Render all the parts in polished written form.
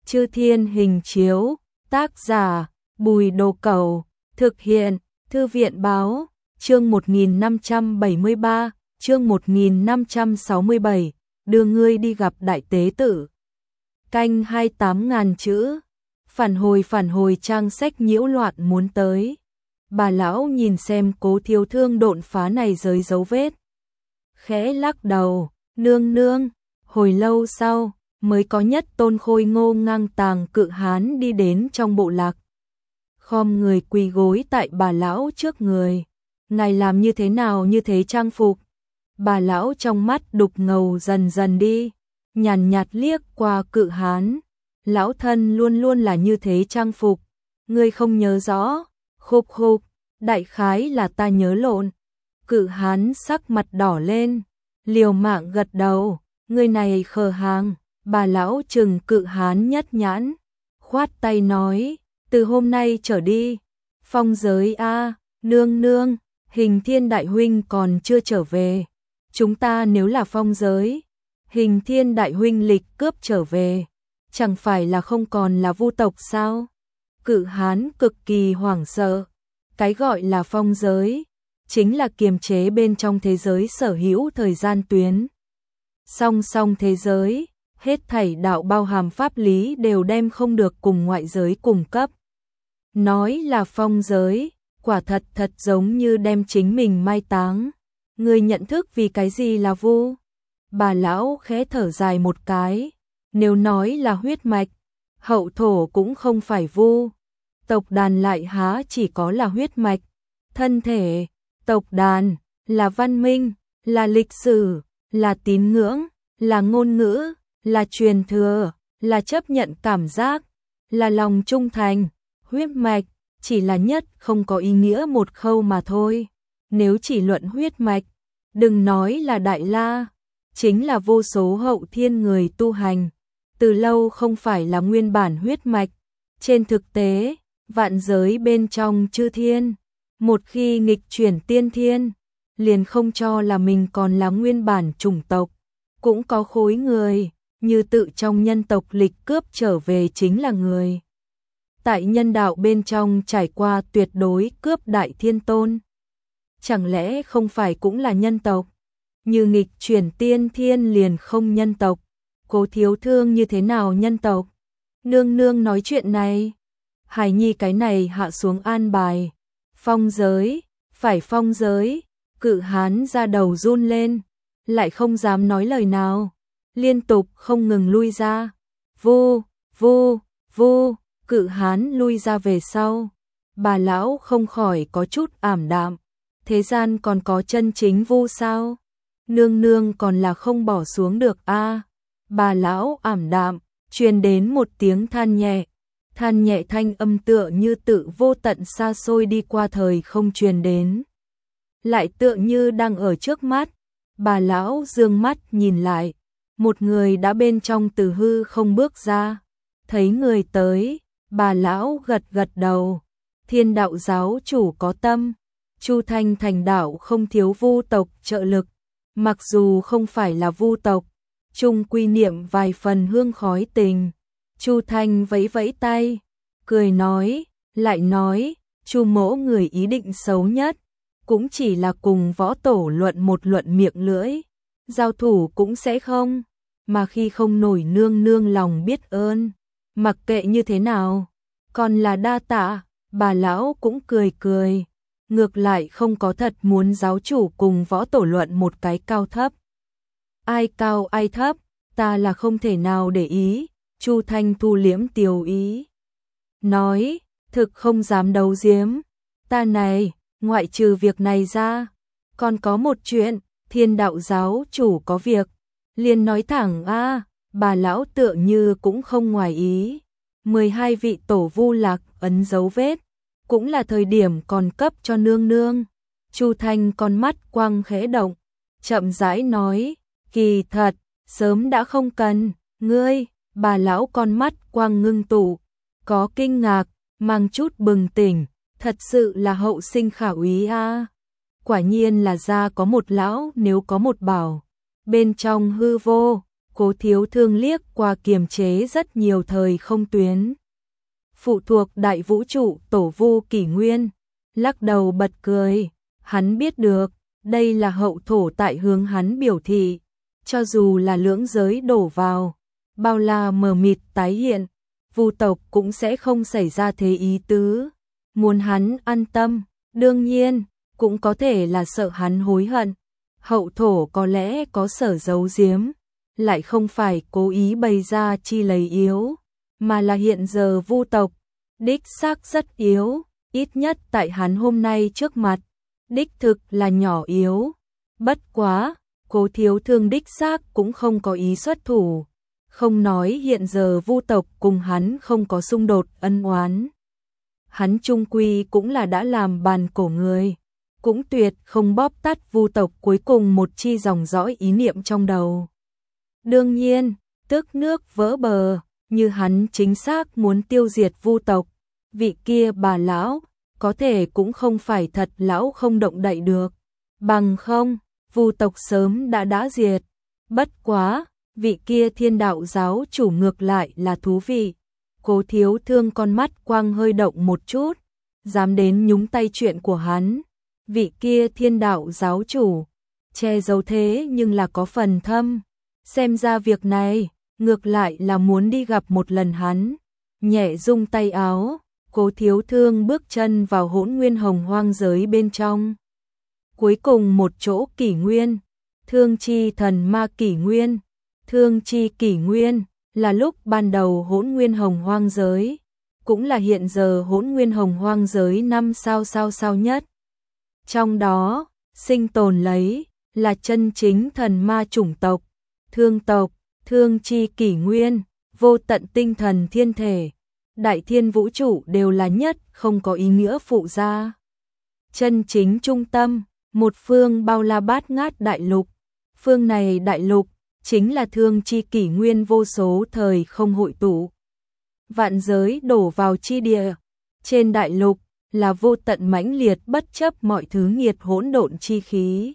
Chư Thiên hình chiếu, tác giả, Bùi Đồ Cẩu, thực hiện, Thư viện báo, chương 1573, chương 1567, đưa ngươi đi gặp đại tế tử. Canh 28.000 chữ, phản hồi trang sách nhiễu loạn muốn tới. Bà lão nhìn xem Cố Thiếu Thương độn phá này giới dấu vết. Khẽ lắc đầu, nương nương, hồi lâu sau, mới có Nhất Tôn khôi ngô ngang tàng cự hán đi đến trong bộ lạc. Khom người quỳ gối tại bà lão trước người. Ngài làm như thế nào như thế trang phục? Bà lão trong mắt đục ngầu dần dần đi, nhàn nhạt liếc qua cự hán. Lão thân luôn luôn là như thế trang phục. Ngươi không nhớ rõ? Khục khục, đại khái là ta nhớ lộn. Cự hán sắc mặt đỏ lên, liều mạng gật đầu. Ngươi này khờ hàng. Bà lão trừng cự hán nhất nhãn, khoát tay nói, từ hôm nay trở đi, phong giới a, nương nương, Hình Thiên đại huynh còn chưa trở về. Chúng ta nếu là phong giới, Hình Thiên đại huynh lịch cướp trở về, chẳng phải là không còn là vu tộc sao? Cự hán cực kỳ hoảng sợ. Cái gọi là phong giới, chính là kiềm chế bên trong thế giới sở hữu thời gian tuyến. Song song thế giới, hết thảy đạo bao hàm pháp lý đều đem không được cùng ngoại giới cung cấp. Nói là phong giới, quả thật thật giống như đem chính mình mai táng. Người nhận thức vì cái gì là vu? Bà lão khẽ thở dài một cái, nếu nói là huyết mạch, hậu thổ cũng không phải vu. Tộc đàn lại há chỉ có là huyết mạch, thân thể, tộc đàn, là văn minh, là lịch sử, là tín ngưỡng, là ngôn ngữ, là truyền thừa, là chấp nhận cảm giác, là lòng trung thành. Huyết mạch chỉ là nhất không có ý nghĩa một khâu mà thôi. Nếu chỉ luận huyết mạch, đừng nói là Đại La, chính là vô số hậu thiên người tu hành, từ lâu không phải là nguyên bản huyết mạch. Trên thực tế, vạn giới bên trong chư thiên, một khi nghịch chuyển tiên thiên, liền không cho là mình còn là nguyên bản chủng tộc. Cũng có khối người, như tự trong nhân tộc lịch cướp trở về chính là người. Tại nhân đạo bên trong trải qua tuyệt đối cướp đại thiên tôn. Chẳng lẽ không phải cũng là nhân tộc? Như nghịch chuyển tiên thiên liền không nhân tộc. Cố Thiếu Thương như thế nào nhân tộc? Nương nương nói chuyện này. Hải nhi cái này hạ xuống an bài. Phong giới, phải phong giới. Cự hán ra đầu run lên, lại không dám nói lời nào, liên tục không ngừng lui ra. Vu, vu, vu, cự hán lui ra về sau. Bà lão không khỏi có chút ảm đạm. Thế gian còn có chân chính vu sao? Nương nương còn là không bỏ xuống được a. Bà lão ảm đạm, truyền đến một tiếng than nhẹ thanh âm tựa như tự vô tận xa xôi đi qua thời không truyền đến. Lại tựa như đang ở trước mắt. Bà lão dương mắt nhìn lại, một người đã bên trong từ hư không bước ra. Thấy người tới, bà lão gật gật đầu. Thiên đạo giáo chủ có tâm, Chu Thanh thành đạo không thiếu vu tộc trợ lực. Mặc dù không phải là vu tộc, chung quy niệm vài phần hương khói tình. Chu Thanh vẫy vẫy tay, cười nói, lại nói, Chu mỗ người ý định xấu nhất, cũng chỉ là cùng võ tổ luận một luận miệng lưỡi, giao thủ cũng sẽ không, mà khi không nổi nương nương lòng biết ơn, mặc kệ như thế nào, còn là đa tạ. Bà lão cũng cười cười, ngược lại không có thật muốn giáo chủ cùng võ tổ luận một cái cao thấp. Ai cao ai thấp, ta là không thể nào để ý. Chu Thanh thu liễm tiều ý, nói, thực không dám đấu giếm, ta này, ngoại trừ việc này ra, còn có một chuyện. Thiên đạo giáo chủ có việc, liền nói thẳng a. Bà lão tựa như cũng không ngoài ý. 12 vị tổ vu lạc ấn dấu vết, cũng là thời điểm còn cấp cho nương nương. Chu Thanh con mắt quang khẽ động, chậm rãi nói, kỳ thật, sớm đã không cần, ngươi. Bà lão con mắt quang ngưng tụ, có kinh ngạc, mang chút bừng tỉnh, thật sự là hậu sinh khảo ý a. Quả nhiên là gia có một lão nếu có một bảo, bên trong hư vô, Cố Thiếu Thương liếc qua kiềm chế rất nhiều thời không tuyến. Phụ thuộc đại vũ trụ tổ vu kỷ nguyên, lắc đầu bật cười, hắn biết được, đây là hậu thổ tại hướng hắn biểu thị, cho dù là lưỡng giới đổ vào, bao la mờ mịt tái hiện, vu tộc cũng sẽ không xảy ra thế ý tứ, muốn hắn an tâm, đương nhiên, cũng có thể là sợ hắn hối hận, hậu thổ có lẽ có sở giấu giếm, lại không phải cố ý bày ra chi lấy yếu, mà là hiện giờ vu tộc, đích xác rất yếu, ít nhất tại hắn hôm nay trước mặt, đích thực là nhỏ yếu. Bất quá, Cố Thiếu Thương đích xác cũng không có ý xuất thủ, không nói hiện giờ vu tộc cùng hắn không có xung đột ân oán. Hắn chung quy cũng là đã làm bàn cổ người, cũng tuyệt không bóp tắt vu tộc cuối cùng một chi dòng dõi ý niệm trong đầu. Đương nhiên, tức nước vỡ bờ, như hắn chính xác muốn tiêu diệt vu tộc, vị kia bà lão, có thể cũng không phải thật lão không động đậy được, bằng không, vu tộc sớm đã diệt. Bất quá, vị kia thiên đạo giáo chủ ngược lại là thú vị. Cố Thiếu Thương con mắt quang hơi động một chút, dám đến nhúng tay chuyện của hắn. Vị kia thiên đạo giáo chủ, che giấu thế nhưng là có phần thâm. Xem ra việc này, ngược lại là muốn đi gặp một lần hắn. Nhẹ rung tay áo, Cố Thiếu Thương bước chân vào hỗn nguyên hồng hoang giới bên trong. Cuối cùng một chỗ kỷ nguyên, Thương Chi thần ma kỷ nguyên. Thương Chi kỷ nguyên là lúc ban đầu hỗn nguyên hồng hoang giới, cũng là hiện giờ hỗn nguyên hồng hoang giới 5 sao nhất. Trong đó, sinh tồn lấy là chân chính thần ma chủng tộc, thương tộc, Thương Chi kỷ nguyên, vô tận tinh thần thiên thể, đại thiên vũ trụ đều là nhất, không có ý nghĩa phụ gia. Chân chính trung tâm, một phương bao la bát ngát đại lục, phương này đại lục chính là Thương Chi kỷ nguyên vô số thời không hội tụ. Vạn giới đổ vào chi địa, trên đại lục là vô tận mãnh liệt bất chấp mọi thứ nghiệt hỗn độn chi khí.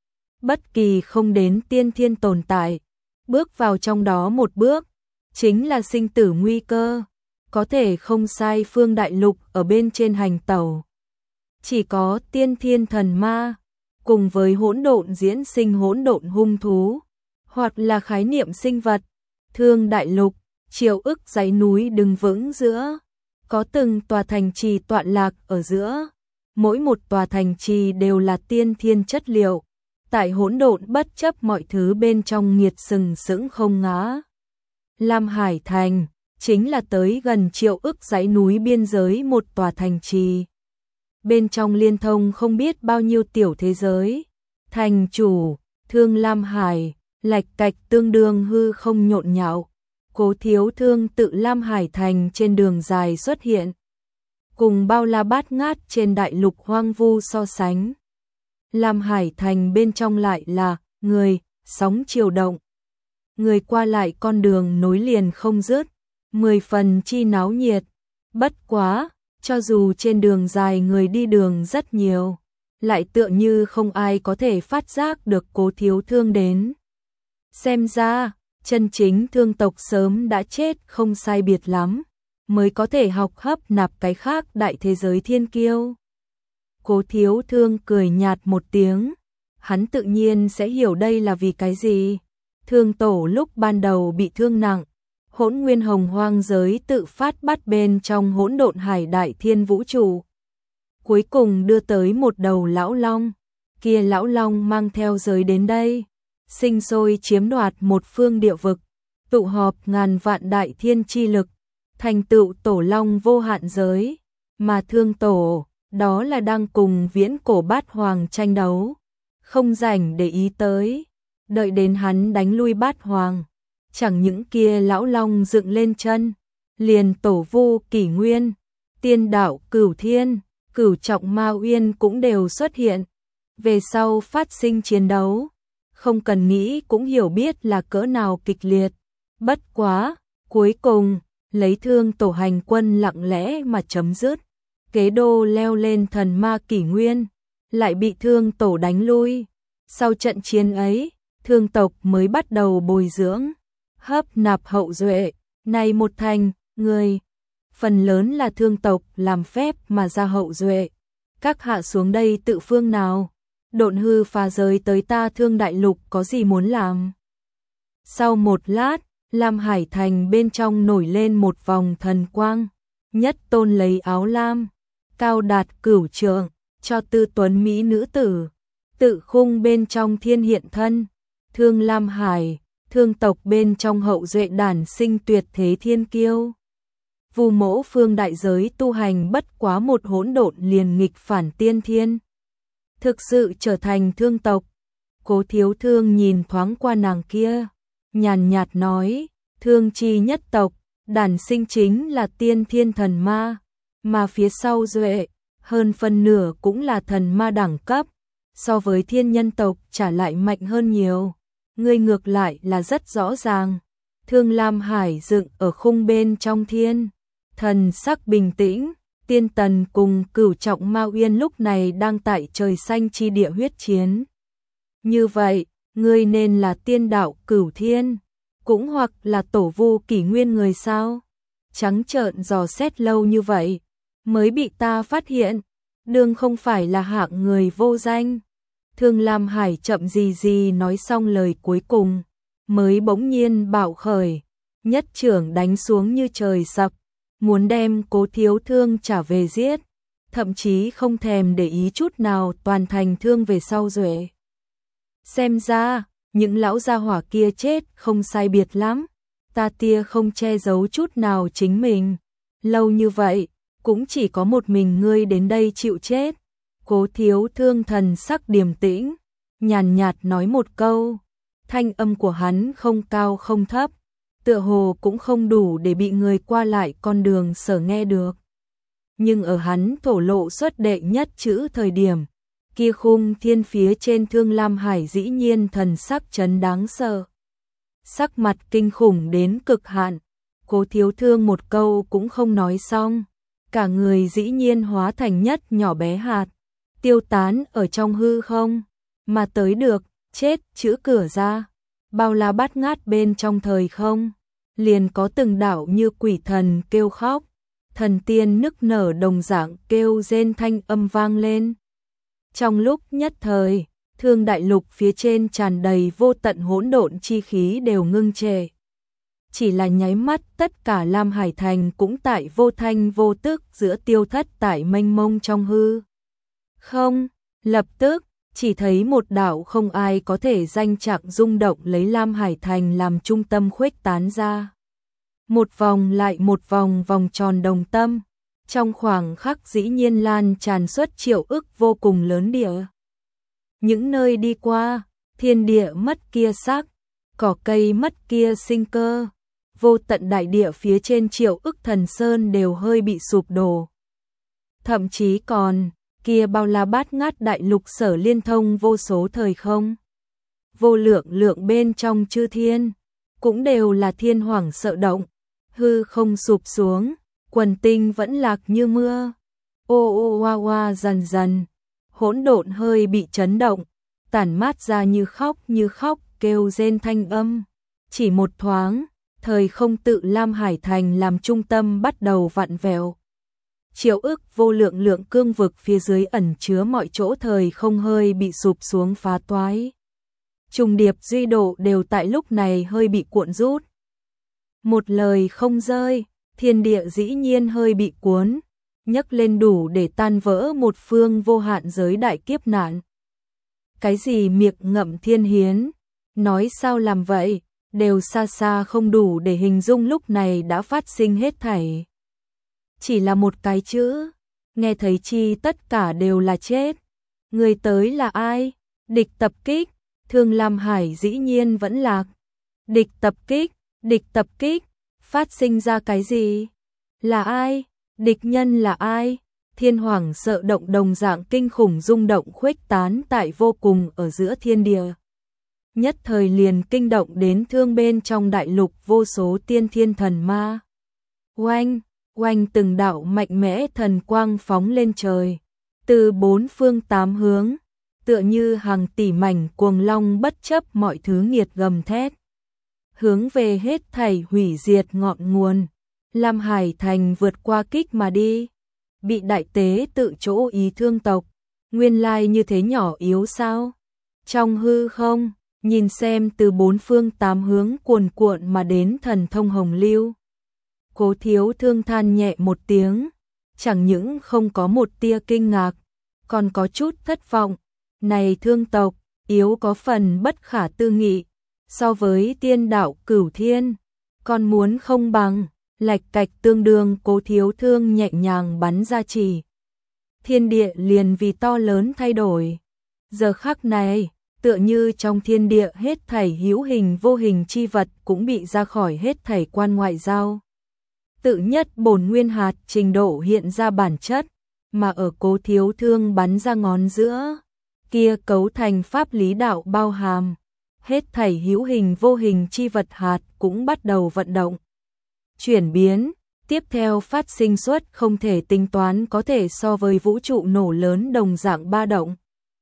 Bất kỳ không đến tiên thiên tồn tại, bước vào trong đó một bước, chính là sinh tử nguy cơ, có thể không sai phương đại lục ở bên trên hành tẩu. Chỉ có tiên thiên thần ma, cùng với hỗn độn diễn sinh hỗn độn hung thú, hoặc là khái niệm sinh vật, thương đại lục, triệu ức dãy núi đứng vững giữa, có từng tòa thành trì tọa lạc ở giữa, mỗi một tòa thành trì đều là tiên thiên chất liệu, tại hỗn độn bất chấp mọi thứ bên trong nghiệt sừng sững không ngã. Lam Hải Thành, chính là tới gần triệu ức dãy núi biên giới một tòa thành trì. Bên trong liên thông không biết bao nhiêu tiểu thế giới, thành chủ, Thương Lam Hải, lạch cạch tương đương hư không nhộn nhạo. Cố Thiếu Thương tự Lam Hải Thành trên đường dài xuất hiện, cùng bao la bát ngát trên đại lục hoang vu so sánh. Lam Hải Thành bên trong lại là người, sóng chiều động. Người qua lại con đường nối liền không dứt, 10 phần chi náo nhiệt. Bất quá, cho dù trên đường dài người đi đường rất nhiều, lại tựa như không ai có thể phát giác được Cố Thiếu Thương đến. Xem ra, chân chính thương tộc sớm đã chết không sai biệt lắm, mới có thể học hấp nạp cái khác đại thế giới thiên kiêu. Cố Thiếu Thương cười nhạt một tiếng, hắn tự nhiên sẽ hiểu đây là vì cái gì. Thương tổ lúc ban đầu bị thương nặng, hỗn nguyên hồng hoang giới tự phát bắt bên trong hỗn độn hải đại thiên vũ trụ. Cuối cùng đưa tới một đầu lão long, kia lão long mang theo giới đến đây, sinh sôi chiếm đoạt một phương địa vực, tụ họp ngàn vạn đại thiên chi lực, thành tựu tổ long vô hạn giới, mà thương tổ, đó là đang cùng viễn cổ bát hoàng tranh đấu, không rảnh để ý tới, đợi đến hắn đánh lui bát hoàng, chẳng những kia lão long dựng lên chân, liền tổ vu kỷ nguyên, tiên đạo cửu thiên, cửu trọng ma uyên cũng đều xuất hiện, về sau phát sinh chiến đấu, không cần nghĩ cũng hiểu biết là cỡ nào kịch liệt. Bất quá, cuối cùng, lấy thương tổ hành quân lặng lẽ mà chấm dứt, kế đô leo lên thần ma kỷ nguyên, lại bị thương tổ đánh lui. Sau trận chiến ấy, thương tộc mới bắt đầu bồi dưỡng, hấp nạp hậu duệ, này một thành, người, phần lớn là thương tộc làm phép mà ra hậu duệ. Các hạ xuống đây tự phương nào, độn hư phá giới tới ta Thương Đại Lục có gì muốn làm. Sau một lát, Lam Hải Thành bên trong nổi lên một vòng thần quang, nhất tôn lấy áo lam, cao đạt cửu trượng, cho tư tuấn mỹ nữ tử, tự khung bên trong thiên hiện thân, Thương Lam Hải, thương tộc bên trong hậu duệ đản sinh tuyệt thế thiên kiêu. Vu mỗ phương đại giới tu hành bất quá một hỗn độn liền nghịch phản tiên thiên, thực sự trở thành thương tộc. Cố Thiếu Thương nhìn thoáng qua nàng kia, nhàn nhạt nói, thương chi nhất tộc, đản sinh chính là tiên thiên thần ma, mà phía sau duệ, hơn phân nửa cũng là thần ma đẳng cấp, so với thiên nhân tộc trả lại mạnh hơn nhiều. Ngươi ngược lại là rất rõ ràng. Thương Lam Hải dựng ở khung bên trong thiên, thần sắc bình tĩnh, Tiên Tần cùng Cửu Trọng Ma Uyên lúc này đang tại trời xanh chi địa huyết chiến. Như vậy, ngươi nên là tiên đạo Cửu Thiên, cũng hoặc là tổ Vu kỷ nguyên người sao? Trắng trợn dò xét lâu như vậy, mới bị ta phát hiện, đương không phải là hạng người vô danh. Thương Lam Hải chậm gì nói xong lời cuối cùng, mới bỗng nhiên bạo khởi, nhất trưởng đánh xuống như trời sập, muốn đem Cố Thiếu Thương trả về giết, thậm chí không thèm để ý chút nào toàn thành thương về sau duệ. Xem ra, những lão gia hỏa kia chết không sai biệt lắm, ta tia không che giấu chút nào chính mình, lâu như vậy, cũng chỉ có một mình ngươi đến đây chịu chết. Cố Thiếu Thương thần sắc điềm tĩnh, nhàn nhạt nói một câu, thanh âm của hắn không cao không thấp, tựa hồ cũng không đủ để bị người qua lại con đường sở nghe được. Nhưng ở hắn thổ lộ xuất đệ nhất chữ thời điểm, kia khung thiên phía trên Thương Lam Hải dĩ nhiên thần sắc chấn đáng sợ. Sắc mặt kinh khủng đến cực hạn, Cố Thiếu Thương một câu cũng không nói xong, cả người dĩ nhiên hóa thành nhất nhỏ bé hạt, tiêu tán ở trong hư không, mà tới được, chết chữ cửa ra, bao la bát ngát bên trong thời không, liền có từng đạo như quỷ thần kêu khóc, thần tiên nức nở đồng dạng kêu rên thanh âm vang lên. Trong lúc nhất thời, Thương Đại Lục phía trên tràn đầy vô tận hỗn độn chi khí đều ngưng trệ. Chỉ là nháy mắt tất cả Lam Hải Thành cũng tại vô thanh vô tức giữa tiêu thất tại mênh mông trong hư. Không, lập tức, chỉ thấy một đạo không ai có thể danh trạng rung động lấy Lam Hải Thành làm trung tâm khuếch tán ra. Một vòng lại một vòng vòng tròn đồng tâm, trong khoảng khắc dĩ nhiên lan tràn suốt triệu ức vô cùng lớn địa. Những nơi đi qua, thiên địa mất kia sắc, cỏ cây mất kia sinh cơ, vô tận đại địa phía trên triệu ức thần sơn đều hơi bị sụp đổ. Thậm chí còn, kia bao la bát ngát đại lục sở liên thông vô số thời không. Vô lượng lượng bên trong chư thiên, cũng đều là thiên hoảng sợ động, hư không sụp xuống, quần tinh vẫn lạc như mưa. Ô ô oa oa dần dần, hỗn độn hơi bị chấn động, tản mát ra như khóc kêu rên thanh âm. Chỉ một thoáng, thời không tự Lam Hải Thành làm trung tâm bắt đầu vặn vẹo. Triệu ức vô lượng lượng cương vực phía dưới ẩn chứa mọi chỗ thời không hơi bị sụp xuống phá toái. Trùng điệp duy độ đều tại lúc này hơi bị cuộn rút. Một lời không rơi, thiên địa dĩ nhiên hơi bị cuốn, nhấc lên đủ để tan vỡ một phương vô hạn giới đại kiếp nạn. Cái gì miệng ngậm thiên hiến, nói sao làm vậy, đều xa xa không đủ để hình dung lúc này đã phát sinh hết thảy. Chỉ là một cái chữ, nghe thấy chi tất cả đều là chết. Người tới là ai? Địch tập kích, Thương Lam Hải dĩ nhiên vẫn lạc. Địch tập kích, phát sinh ra cái gì? Là ai? Địch nhân là ai? Thiên hoàng sợ động đồng dạng kinh khủng rung động khuếch tán tại vô cùng ở giữa thiên địa. Nhất thời liền kinh động đến thương bên trong đại lục vô số tiên thiên thần ma. Oanh, oanh từng đạo mạnh mẽ thần quang phóng lên trời, từ bốn phương tám hướng, tựa như hàng tỷ mảnh cuồng long bất chấp mọi thứ nghiệt gầm thét. hướng về hết thảy hủy diệt ngọn nguồn, Lam Hải Thành vượt qua kích mà đi. Bị đại tế tự chỗ ý thương tộc, nguyên lai như thế nhỏ yếu sao? Trong hư không, nhìn xem từ bốn phương tám hướng cuồn cuộn mà đến thần thông hồng lưu. Cố Thiếu Thương than nhẹ một tiếng, chẳng những không có một tia kinh ngạc, còn có chút thất vọng. Này thương tộc, yếu có phần bất khả tư nghị, so với tiên đạo Cửu Thiên, còn muốn không bằng, lạch cạch tương đương. Cố Thiếu Thương nhẹ nhàng bắn ra chỉ. Thiên địa liền vì to lớn thay đổi. Giờ khắc này, tựa như trong thiên địa hết thảy hữu hình vô hình chi vật cũng bị ra khỏi hết thảy quan ngoại giao. Tự nhất bổn nguyên hạt trình độ hiện ra bản chất, mà ở Cố Thiếu Thương bắn ra ngón giữa, kia cấu thành pháp lý đạo bao hàm. Hết thảy hữu hình vô hình chi vật hạt cũng bắt đầu vận động. Chuyển biến, tiếp theo phát sinh suất không thể tính toán có thể so với vũ trụ nổ lớn đồng dạng ba động.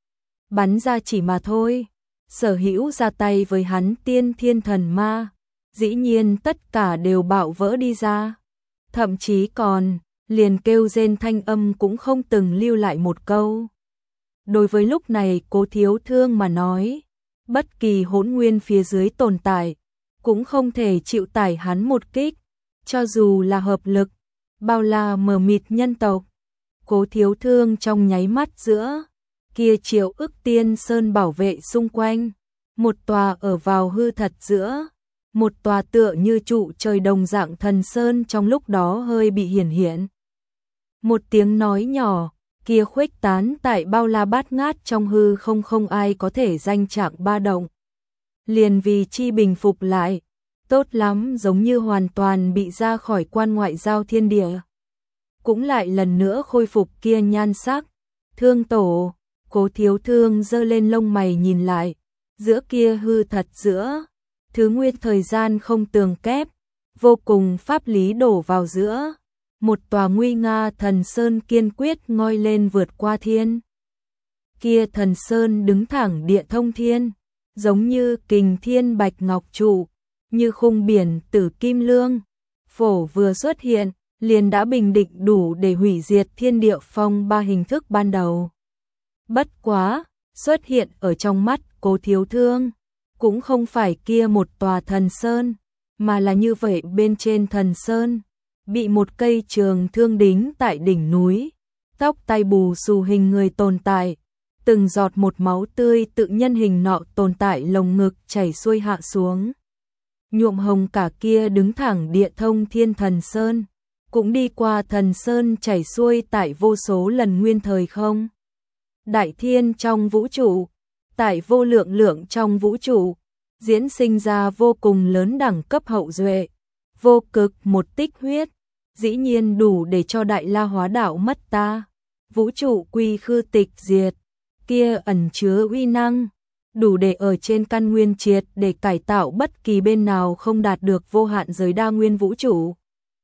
Bắn ra chỉ mà thôi, sở hữu ra tay với hắn tiên thiên thần ma, dĩ nhiên tất cả đều bạo vỡ đi ra. Thậm chí còn, liền kêu rên thanh âm cũng không từng lưu lại một câu. Đối với lúc này Cố Thiếu Thương mà nói, bất kỳ hỗn nguyên phía dưới tồn tại, cũng không thể chịu tải hắn một kích, cho dù là hợp lực, bao la mờ mịt nhân tộc. Cố Thiếu Thương trong nháy mắt giữa, kia triệu ức tiên sơn bảo vệ xung quanh, một tòa ở vào hư thật giữa, một tòa tựa như trụ trời đồng dạng thần sơn trong lúc đó hơi bị hiển hiện. Một tiếng nói nhỏ, kia khuếch tán tại bao la bát ngát trong hư không, không ai có thể danh trạng ba động. Liền vì chi bình phục lại, tốt lắm, giống như hoàn toàn bị ra khỏi quan ngoại giao thiên địa. Cũng lại lần nữa khôi phục kia nhan sắc. Thương tổ, Cố Thiếu Thương giơ lên lông mày nhìn lại, giữa kia hư thật giữa, thứ nguyên thời gian không tường kép, vô cùng pháp lý đổ vào giữa. Một tòa nguy nga thần sơn kiên quyết ngoi lên vượt qua thiên. Kia thần sơn đứng thẳng địa thông thiên, giống như kình thiên bạch ngọc trụ, như khung biển tử kim lương. Phổ vừa xuất hiện, liền đã bình định đủ để hủy diệt thiên địa phong ba hình thức ban đầu. Bất quá, xuất hiện ở trong mắt Cố Thiếu Thương, cũng không phải kia một tòa thần sơn, mà là như vậy bên trên thần sơn, bị một cây trường thương đính tại đỉnh núi, tóc tai bù xù hình người tồn tại, từng giọt một máu tươi tự nhân hình nọ tồn tại lồng ngực chảy xuôi hạ xuống. Nhuộm hồng cả kia đứng thẳng địa thông thiên thần sơn, cũng đi qua thần sơn chảy xuôi tại vô số lần nguyên thời không. Đại thiên trong vũ trụ, tại vô lượng lượng trong vũ trụ, diễn sinh ra vô cùng lớn đẳng cấp hậu duệ, vô cực một tích huyết, dĩ nhiên đủ để cho Đại La hóa đạo mất ta, vũ trụ quy khư tịch diệt, kia ẩn chứa uy năng, đủ để ở trên căn nguyên triệt để cải tạo bất kỳ bên nào không đạt được vô hạn giới đa nguyên vũ trụ.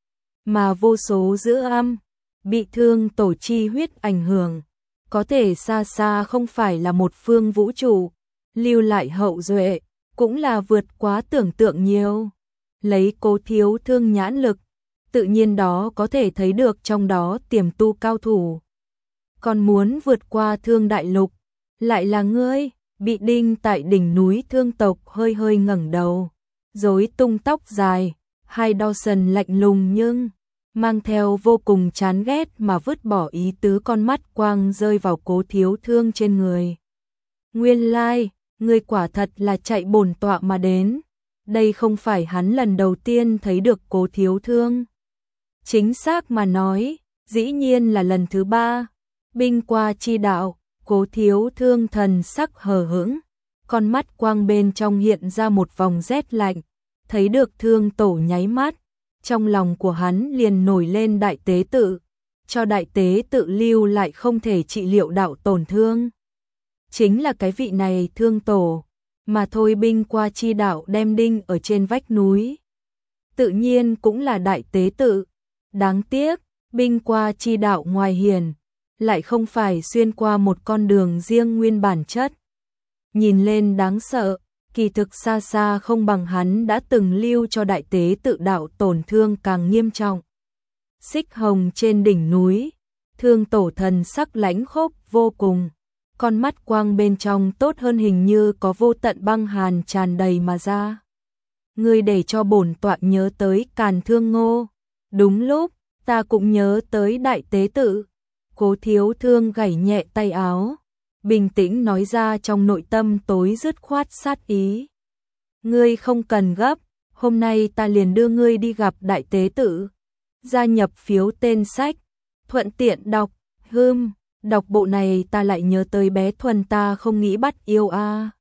Mà vô số giữa âm, bị thương tổ chi huyết ảnh hưởng, có thể xa xa không phải là một phương vũ trụ, lưu lại hậu duệ, cũng là vượt quá tưởng tượng nhiều. Lấy Cố Thiếu Thương nhãn lực, tự nhiên đó có thể thấy được trong đó tiềm tu cao thủ. Còn muốn vượt qua Thương Đại Lục, lại là ngươi. Bị đinh tại đỉnh núi thương tộc hơi hơi ngẩng đầu, rối tung tóc dài, hai đo sần lạnh lùng nhưng mang theo vô cùng chán ghét mà vứt bỏ ý tứ con mắt quang rơi vào Cố Thiếu Thương trên người. Nguyên lai, ngươi quả thật là chạy bổn tọa mà đến. Đây không phải hắn lần đầu tiên thấy được Cố Thiếu Thương. Chính xác mà nói, dĩ nhiên là lần thứ ba. Binh qua chi đạo, Cố Thiếu Thương thần sắc hờ hững, con mắt quang bên trong hiện ra một vòng rét lạnh, thấy được Thương tổ nháy mắt, trong lòng của hắn liền nổi lên đại tế tự, cho đại tế tự lưu lại không thể trị liệu đạo tổn thương. Chính là cái vị này Thương tổ, mà thôi binh qua chi đạo đem đinh ở trên vách núi. Tự nhiên cũng là đại tế tự, đáng tiếc, binh qua chi đạo ngoài hiền, lại không phải xuyên qua một con đường riêng nguyên bản chất. Nhìn lên đáng sợ, kỳ thực xa xa không bằng hắn đã từng lưu cho đại tế tự đạo tổn thương càng nghiêm trọng. Xích hồng trên đỉnh núi, Thương Tổ thần sắc lãnh khốc vô cùng, con mắt quang bên trong tốt hơn hình như có vô tận băng hàn tràn đầy mà ra. Ngươi để cho bổn tọa nhớ tới Càn Thương Ngô. Đúng lúc, ta cũng nhớ tới đại tế tự. Cố Thiếu Thương gảy nhẹ tay áo, bình tĩnh nói ra trong nội tâm tối dứt khoát sát ý. Ngươi không cần gấp, hôm nay ta liền đưa ngươi đi gặp đại tế tự. Gia nhập phiếu tên sách, thuận tiện đọc, đọc bộ này ta lại nhớ tới bé Thuần ta không nghĩ bắt yêu a.